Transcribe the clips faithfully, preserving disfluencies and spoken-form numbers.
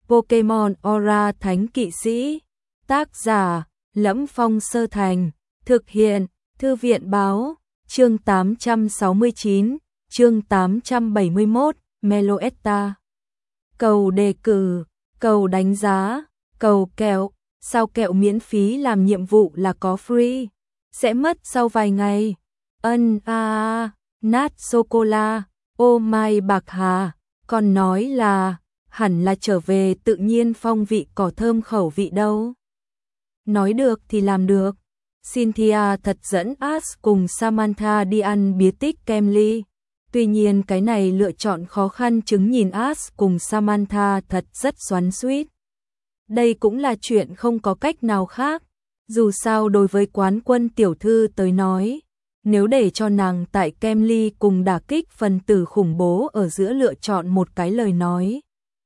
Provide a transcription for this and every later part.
Pokemon Aura Thánh Kỵ Sĩ. Tác giả: Lẫm Phong Sơ Thành. Thực hiện: Thư viện báo. Chương tám trăm sáu mươi chín, chương tám trăm bảy mươi mốt, Meloetta. Cầu đề cử, cầu đánh giá, cầu kẹo. Sao kẹo miễn phí làm nhiệm vụ là có free? Sẽ mất sau vài ngày. Ân a a, nát sô-cô-la, ô mai bạc hà. Còn nói là, hẳn là trở về tự nhiên phong vị cỏ thơm khẩu vị đâu. Nói được thì làm được. Cynthia thật dẫn Ash cùng Samantha đi ăn bía tích kem ly. Tuy nhiên cái này lựa chọn khó khăn chứng nhìn Ash cùng Samantha thật rất xoắn xuýt. Đây cũng là chuyện không có cách nào khác. Dù sao đối với quán quân tiểu thư tới nói, nếu để cho nàng tại kem ly cùng đả kích phần tử khủng bố ở giữa lựa chọn một cái lời nói,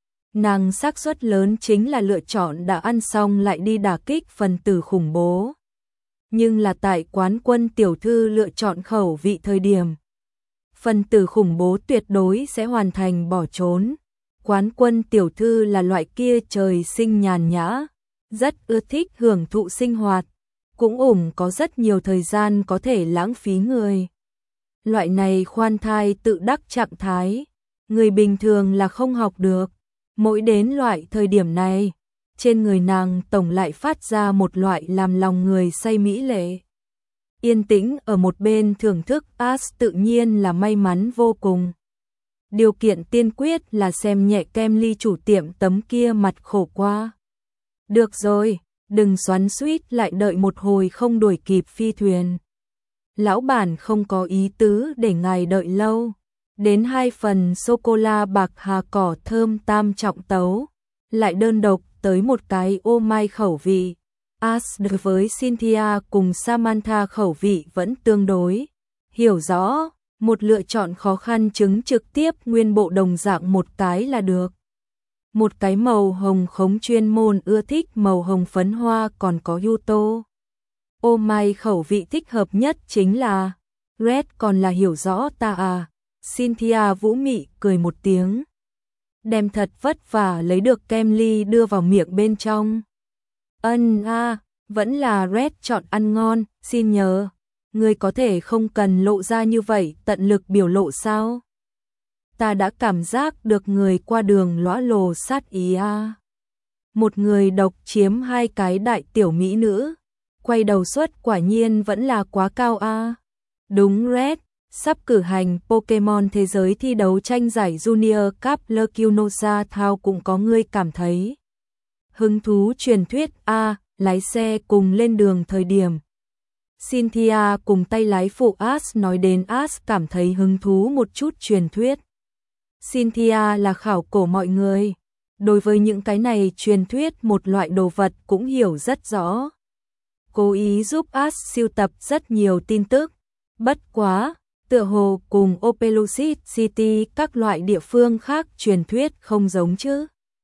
nàng xác suất lớn chính là lựa chọn đã ăn xong lại đi đả kích phần tử khủng bố. Nhưng là tại quán quân tiểu thư lựa chọn khẩu vị thời điểm, phần tử khủng bố tuyệt đối sẽ hoàn thành bỏ trốn. Quán quân tiểu thư là loại kia trời sinh nhàn nhã, rất ưa thích hưởng thụ sinh hoạt, cũng ủng có rất nhiều thời gian có thể lãng phí người. Loại này khoan thai tự đắc trạng thái, người bình thường là không học được. Mỗi đến loại thời điểm này, trên người nàng tổng lại phát ra một loại làm lòng người say mỹ lệ. Yên tĩnh ở một bên thưởng thức Ash tự nhiên là may mắn vô cùng. Điều kiện tiên quyết là xem nhẹ kem ly chủ tiệm tấm kia mặt khổ qua. Được rồi, đừng xoắn xuýt lại đợi một hồi không đuổi kịp phi thuyền. Lão bản không có ý tứ để ngài đợi lâu. Đến hai phần sô-cô-la bạc hà cỏ thơm tam trọng tấu, lại đơn độc tới một cái ô mai khẩu vị. Ash đối với Cynthia cùng Samantha khẩu vị vẫn tương đối. Hiểu rõ, một lựa chọn khó khăn chứng trực tiếp nguyên bộ đồng dạng một cái là được. Một cái màu hồng khống chuyên môn ưa thích màu hồng phấn hoa còn có Yuto. Ô mai khẩu vị thích hợp nhất chính là Red, còn là hiểu rõ ta à. Cynthia vũ mị cười một tiếng, đem thật vất vả lấy được kem ly đưa vào miệng bên trong. Ân a, à, vẫn là Red chọn ăn ngon, xin nhờ, người có thể không cần lộ ra như vậy tận lực biểu lộ sao? Ta đã cảm giác được người qua đường lõa lồ sát ý a. À. Một người độc chiếm hai cái đại tiểu mỹ nữ, quay đầu suất quả nhiên vẫn là quá cao a. À. Đúng Red, sắp cử hành Pokemon thế giới thi đấu tranh giải Junior Cup Lecunosa Thao cũng có người cảm thấy hứng thú truyền thuyết a. À, lái xe cùng lên đường thời điểm, Cynthia cùng tay lái phụ Ash nói đến Ash cảm thấy hứng thú một chút truyền thuyết. Cynthia là khảo cổ mọi người, đối với những cái này truyền thuyết một loại đồ vật cũng hiểu rất rõ. Cố ý giúp Ash sưu tập rất nhiều tin tức, bất quá, tựa hồ cùng Opelucid City các loại địa phương khác truyền thuyết không giống chứ.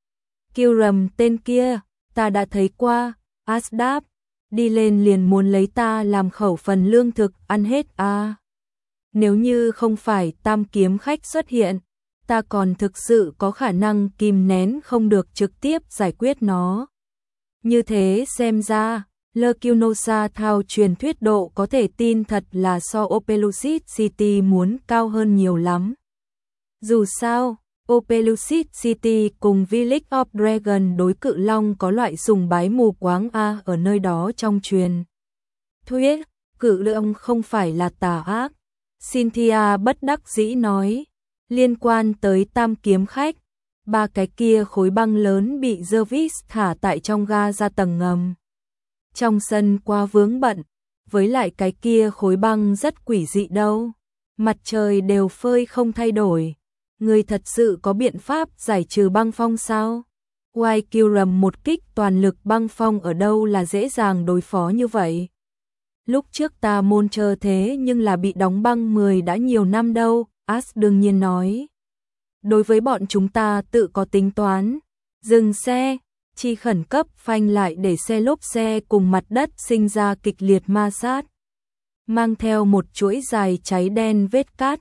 Kyurem tên kia, ta đã thấy qua, Ash đáp, đi lên liền muốn lấy ta làm khẩu phần lương thực ăn hết à. Nếu như không phải tam kiếm khách xuất hiện, ta còn thực sự có khả năng kìm nén không được trực tiếp giải quyết nó. Như thế xem ra, Lecunosa Thao truyền thuyết độ có thể tin thật là so Opelucid City muốn cao hơn nhiều lắm. Dù sao, Opelucid City cùng Village of Dragon đối cự long có loại sùng bái mù quáng a ở nơi đó trong truyền thuyết, cự long không phải là tà ác. Cynthia bất đắc dĩ nói, liên quan tới tam kiếm khách, ba cái kia khối băng lớn bị Jervis thả tại trong ga ra tầng ngầm. Trong sân quá vướng bận, với lại cái kia khối băng rất quỷ dị đâu, mặt trời đều phơi không thay đổi. Người thật sự có biện pháp giải trừ băng phong sao? White Kyurem một kích toàn lực băng phong ở đâu là dễ dàng đối phó như vậy? Lúc trước ta môn chờ thế nhưng là bị đóng băng mười đã nhiều năm đâu, Ash đương nhiên nói. Đối với bọn chúng ta tự có tính toán. Dừng xe, chi khẩn cấp phanh lại để xe lốp xe cùng mặt đất sinh ra kịch liệt ma sát. Mang theo một chuỗi dài cháy đen vết cát.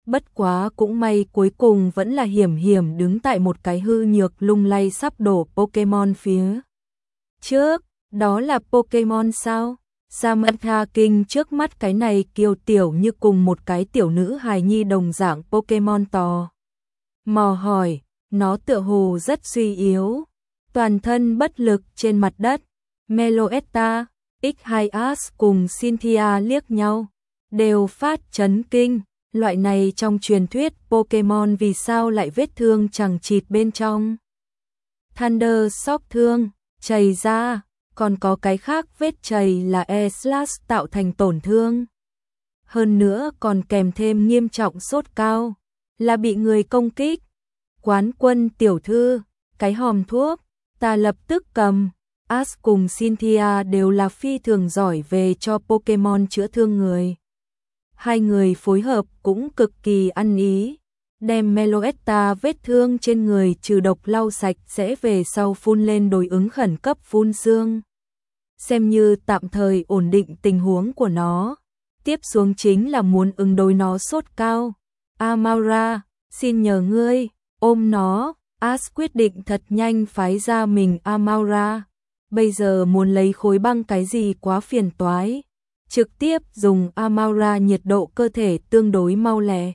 Bất quá cũng may cuối cùng vẫn là hiểm hiểm đứng tại một cái hư nhược lung lay sắp đổ Pokemon phía trước. Đó là Pokemon sao? Samantha kinh trước mắt cái này kiêu tiểu như cùng một cái tiểu nữ hài nhi đồng dạng Pokemon to. Mò hỏi, nó tựa hồ rất suy yếu, toàn thân bất lực trên mặt đất. Meloetta, ích hai S cùng Cynthia liếc nhau, đều phát chấn kinh. Loại này trong truyền thuyết Pokemon vì sao lại vết thương chằng chịt bên trong. Thunder Shock thương, chảy ra, còn có cái khác vết chảy là E-Slash tạo thành tổn thương. Hơn nữa còn kèm thêm nghiêm trọng sốt cao, là bị người công kích. Quán quân tiểu thư, cái hòm thuốc, ta lập tức cầm. Ash cùng Cynthia đều là phi thường giỏi về cho Pokemon chữa thương người. Hai người phối hợp cũng cực kỳ ăn ý, đem Meloetta vết thương trên người trừ độc lau sạch sẽ về sau phun lên đối ứng khẩn cấp phun xương. Xem như tạm thời ổn định tình huống của nó. Tiếp xuống chính là muốn ứng đối nó sốt cao. Amaura, xin nhờ ngươi, ôm nó. Ash quyết định thật nhanh phái ra mình Amaura. Bây giờ muốn lấy khối băng cái gì quá phiền toái. Trực tiếp dùng Amaura, nhiệt độ cơ thể tương đối mau lẹ.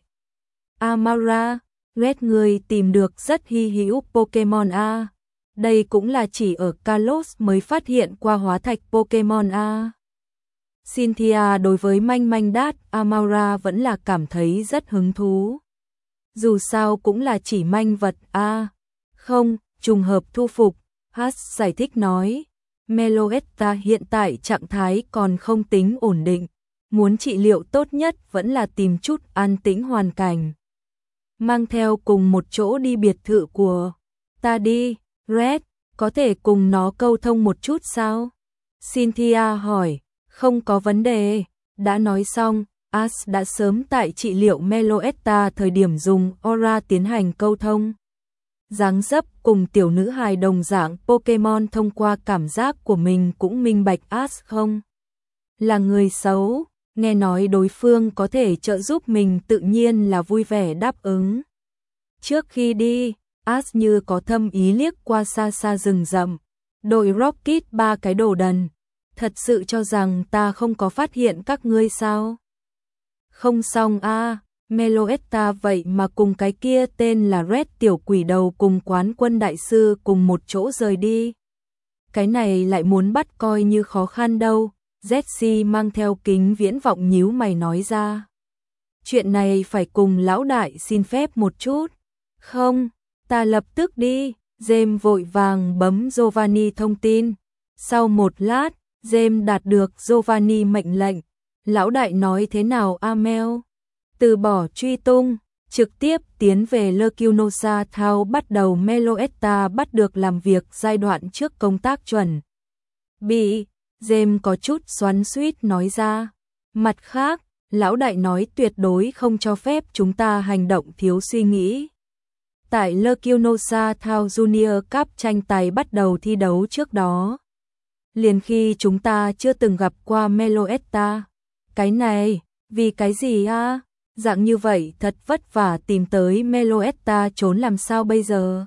Amaura, Red người tìm được rất hy hữu Pokemon A. Đây cũng là chỉ ở Kalos mới phát hiện qua hóa thạch Pokemon A. Cynthia đối với manh manh đát Amaura vẫn là cảm thấy rất hứng thú. Dù sao cũng là chỉ manh vật A. Không, trùng hợp thu phục, Haas giải thích nói. Meloetta hiện tại trạng thái còn không tính ổn định, muốn trị liệu tốt nhất vẫn là tìm chút an tĩnh hoàn cảnh. Mang theo cùng một chỗ đi biệt thự của ta đi, Red, có thể cùng nó câu thông một chút sao? Cynthia hỏi, không có vấn đề, đã nói xong, Ash đã sớm tại trị liệu Meloetta thời điểm dùng Aura tiến hành câu thông. Dáng dấp cùng tiểu nữ hài đồng dạng Pokemon thông qua cảm giác của mình cũng minh bạch Ash không là người xấu, nghe nói đối phương có thể trợ giúp mình tự nhiên là vui vẻ đáp ứng. Trước khi đi, Ash như có thâm ý liếc qua xa xa rừng rậm, đội Rocket ba cái đồ đần, thật sự cho rằng ta không có phát hiện các ngươi sao? Không xong a. À. Meloetta vậy mà cùng cái kia tên là Red tiểu quỷ đầu cùng quán quân đại sư cùng một chỗ rời đi. Cái này lại muốn bắt coi như khó khăn đâu. Jessie mang theo kính viễn vọng nhíu mày nói ra. Chuyện này phải cùng lão đại xin phép một chút. Không, ta lập tức đi. James vội vàng bấm Giovanni thông tin. Sau một lát, James đạt được Giovanni mệnh lệnh. Lão đại nói thế nào Amel? Từ bỏ truy tung, trực tiếp tiến về Lecunosa Thao bắt đầu Meloetta bắt được làm việc giai đoạn trước công tác chuẩn. Bị, James có chút xoắn xuýt nói ra. Mặt khác, lão đại nói tuyệt đối không cho phép chúng ta hành động thiếu suy nghĩ. Tại Lecunosa Thao Junior Cup tranh tài bắt đầu thi đấu trước đó. Liền khi chúng ta chưa từng gặp qua Meloetta. Cái này, vì cái gì a? Dạng như vậy thật vất vả tìm tới Meloetta trốn làm sao bây giờ?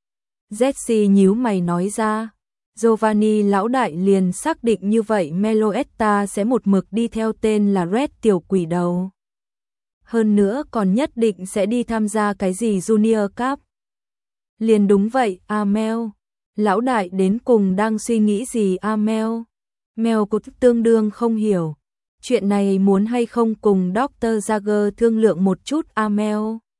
Jessie nhíu mày nói ra. Giovanni lão đại liền xác định như vậy Meloetta sẽ một mực đi theo tên là Red tiểu quỷ đầu. Hơn nữa còn nhất định sẽ đi tham gia cái gì Junior Cup. Liền đúng vậy, Amel. Lão đại đến cùng đang suy nghĩ gì Amel? Mel cũng tương đương không hiểu. Chuyện này muốn hay không cùng doctor Jagger thương lượng một chút Amel.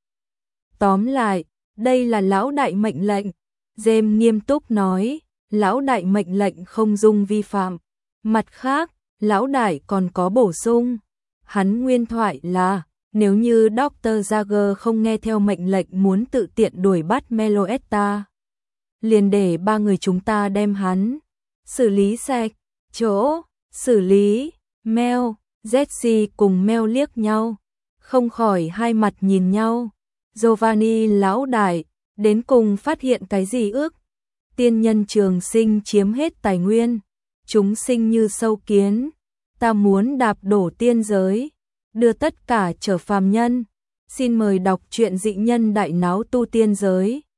Tóm lại, đây là lão đại mệnh lệnh. James nghiêm túc nói, lão đại mệnh lệnh không dung vi phạm. Mặt khác, lão đại còn có bổ sung. Hắn nguyên thoại là, nếu như doctor Jagger không nghe theo mệnh lệnh muốn tự tiện đuổi bắt Meloetta, liền để ba người chúng ta đem hắn xử lý sạch. Chỗ, xử lý, Mel, Jessie cùng Mel liếc nhau, không khỏi hai mặt nhìn nhau. Giovanni lão đại, đến cùng phát hiện cái gì ước? Tiên nhân trường sinh chiếm hết tài nguyên, chúng sinh như sâu kiến, ta muốn đạp đổ tiên giới, đưa tất cả trở phàm nhân. Xin mời đọc truyện Dị nhân đại náo tu tiên giới.